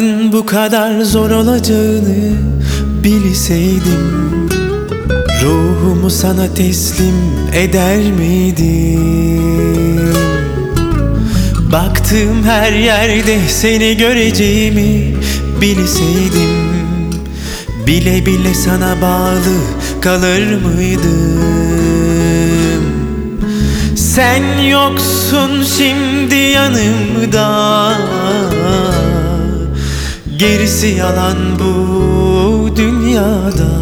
Ayrılmanın bu kadar zor olacağını bilseydim, ruhumu sana teslim eder miydim? Baktığım her yerde seni göreceğimi bilseydim, bile bile sana bağlı kalır mıydım? Sen yoksun şimdi yanımda, gerisi yalan bu dünyada.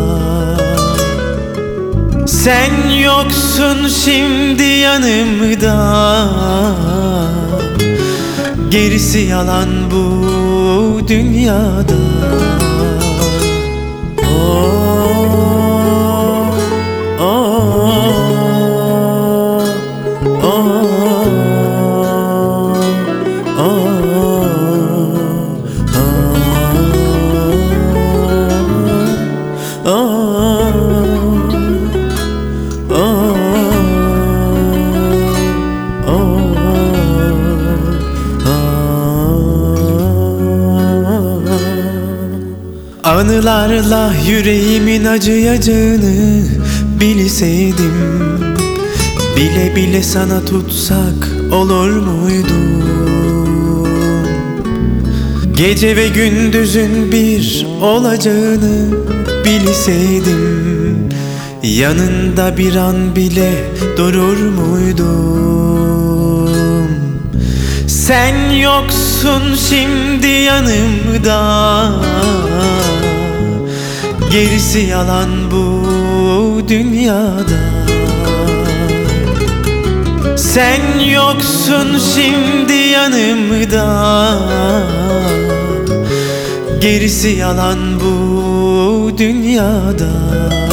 Sen yoksun şimdi yanımda, gerisi yalan bu dünyada. Anılarla yüreğimin acıyacağını bilseydim, bile bile sana tutsak olur muydum? Gece ve gündüzün bir olacağını bilseydim, yanında bir an bile durur muydum? Sen yoksun şimdi yanımda, gerisi yalan bu dünyada. Sen yoksun şimdi yanımda, gerisi yalan bu dünyada.